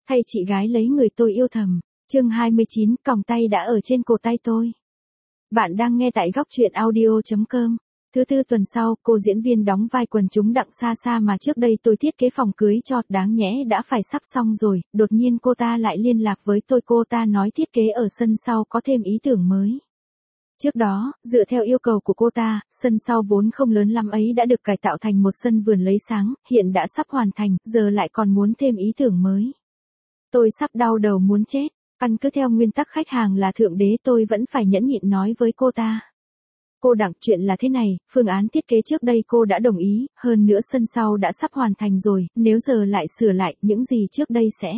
Thay chị gái lấy người tôi yêu thầm. Chương 29, còng tay đã ở trên cổ tay tôi. Bạn đang nghe tại góc truyện audio.com. Thứ tư tuần sau, cô diễn viên đóng vai quần chúng Đặng Sa Sa mà trước đây tôi thiết kế phòng cưới cho, đáng nhẽ đã phải sắp xong rồi, đột nhiên cô ta lại liên lạc với tôi. Cô ta nói thiết kế ở sân sau có thêm ý tưởng mới. Trước đó, dựa theo yêu cầu của cô ta, sân sau vốn không lớn lắm ấy đã được cải tạo thành một sân vườn lấy sáng, hiện đã sắp hoàn thành, giờ lại còn muốn thêm ý tưởng mới. Tôi sắp đau đầu muốn chết, căn cứ theo nguyên tắc khách hàng là thượng đế, tôi vẫn phải nhẫn nhịn nói với cô ta. Cô Đặng, chuyện là thế này, phương án thiết kế trước đây cô đã đồng ý, hơn nữa sân sau đã sắp hoàn thành rồi, nếu giờ lại sửa lại, những gì trước đây sẽ.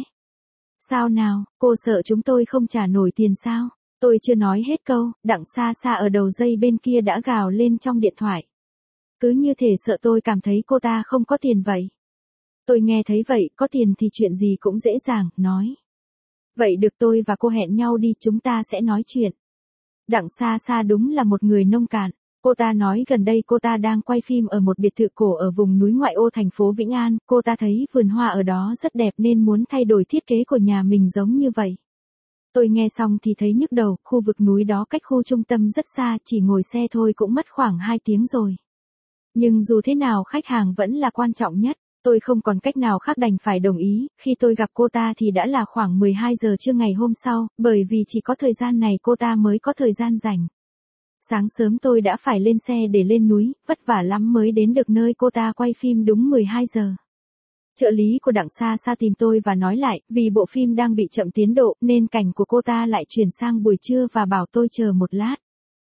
Sao nào, cô sợ chúng tôi không trả nổi tiền sao? Tôi chưa nói hết câu, Đặng Sa Sa ở đầu dây bên kia đã gào lên trong điện thoại. Cứ như thể sợ tôi cảm thấy cô ta không có tiền vậy. Tôi nghe thấy vậy, có tiền thì chuyện gì cũng dễ dàng, nói. Vậy được, tôi và cô hẹn nhau đi, chúng ta sẽ nói chuyện. Đặng Sa Sa đúng là một người nông cạn. Cô ta nói gần đây cô ta đang quay phim ở một biệt thự cổ ở vùng núi ngoại ô thành phố Vĩnh An. Cô ta thấy vườn hoa ở đó rất đẹp nên muốn thay đổi thiết kế của nhà mình giống như vậy. Tôi nghe xong thì thấy nhức đầu, khu vực núi đó cách khu trung tâm rất xa, chỉ ngồi xe thôi cũng mất khoảng 2 tiếng rồi. Nhưng dù thế nào khách hàng vẫn là quan trọng nhất. Tôi không còn cách nào khác đành phải đồng ý, khi tôi gặp cô ta thì đã là khoảng 12 giờ trưa ngày hôm sau, bởi vì chỉ có thời gian này cô ta mới có thời gian rảnh. Sáng sớm tôi đã phải lên xe để lên núi, vất vả lắm mới đến được nơi cô ta quay phim đúng 12 giờ. Trợ lý của Đặng Sa Sa tìm tôi và nói lại, vì bộ phim đang bị chậm tiến độ nên cảnh của cô ta lại chuyển sang buổi trưa và bảo tôi chờ một lát.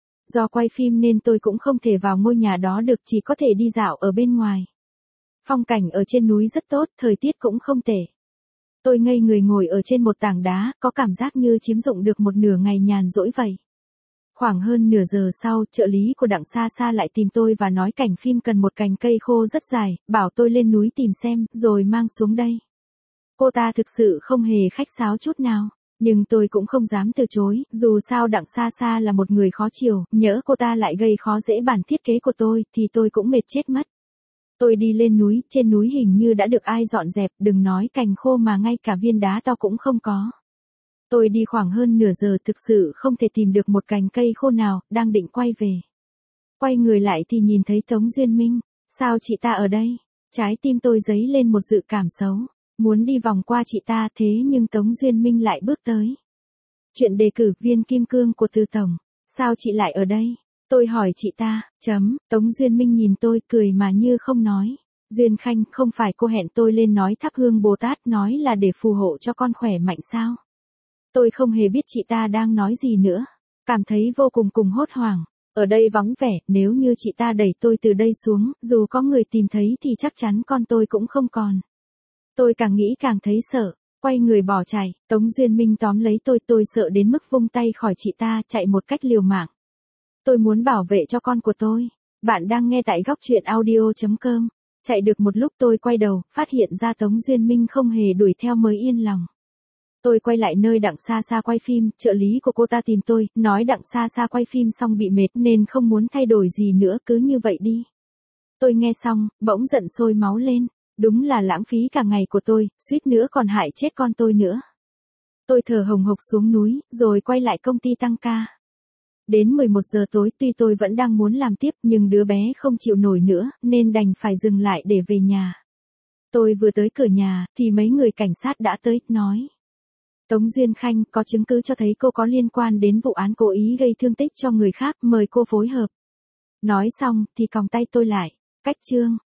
Do quay phim nên tôi cũng không thể vào ngôi nhà đó được, chỉ có thể đi dạo ở bên ngoài. Phong cảnh ở trên núi rất tốt, thời tiết cũng không tệ. Tôi ngây người ngồi ở trên một tảng đá, có cảm giác như chiếm dụng được một nửa ngày nhàn rỗi vậy. Khoảng hơn nửa giờ sau, trợ lý của Đặng Sa Sa lại tìm tôi và nói cảnh phim cần một cành cây khô rất dài, bảo tôi lên núi tìm xem, rồi mang xuống đây. Cô ta thực sự không hề khách sáo chút nào, nhưng tôi cũng không dám từ chối, dù sao Đặng Sa Sa là một người khó chiều, nhỡ cô ta lại gây khó dễ bản thiết kế của tôi, thì tôi cũng mệt chết mất. Tôi đi lên núi, trên núi hình như đã được ai dọn dẹp, đừng nói cành khô mà ngay cả viên đá to cũng không có. Tôi đi khoảng hơn nửa giờ thực sự không thể tìm được một cành cây khô nào, đang định quay về. Quay người lại thì nhìn thấy Tống Duyên Minh, sao chị ta ở đây? Trái tim tôi dấy lên một dự cảm xấu, muốn đi vòng qua chị ta thế nhưng Tống Duyên Minh lại bước tới. Chuyện đề cử viên kim cương của Từ Tổng, sao chị lại ở đây? Tôi hỏi chị ta, Tống Duyên Minh nhìn tôi cười mà như không nói. Duyên Khanh, không phải cô hẹn tôi lên nói thắp hương Bồ Tát nói là để phù hộ cho con khỏe mạnh sao? Tôi không hề biết chị ta đang nói gì nữa. Cảm thấy vô cùng hốt hoảng. Ở đây vắng vẻ, nếu như chị ta đẩy tôi từ đây xuống, dù có người tìm thấy thì chắc chắn con tôi cũng không còn. Tôi càng nghĩ càng thấy sợ. Quay người bỏ chạy, Tống Duyên Minh tóm lấy tôi sợ đến mức vung tay khỏi chị ta, chạy một cách liều mạng. Tôi muốn bảo vệ cho con của tôi. Bạn đang nghe tại góc truyện audio.com. Chạy được một lúc tôi quay đầu, phát hiện ra Tống Duyên Minh không hề đuổi theo mới yên lòng. Tôi quay lại nơi Đặng Sa Sa quay phim, trợ lý của cô ta tìm tôi, nói Đặng Sa Sa quay phim xong bị mệt nên không muốn thay đổi gì nữa, cứ như vậy đi. Tôi nghe xong, bỗng giận sôi máu lên. Đúng là lãng phí cả ngày của tôi, suýt nữa còn hại chết con tôi nữa. Tôi thở hồng hộc xuống núi, rồi quay lại công ty tăng ca. Đến 11 giờ tối tuy tôi vẫn đang muốn làm tiếp nhưng đứa bé không chịu nổi nữa nên đành phải dừng lại để về nhà. Tôi vừa tới cửa nhà thì mấy người cảnh sát đã tới, nói. Tống Duyên Khanh, có chứng cứ cho thấy cô có liên quan đến vụ án cố ý gây thương tích cho người khác, mời cô phối hợp. Nói xong thì còng tay tôi lại. Cách chương.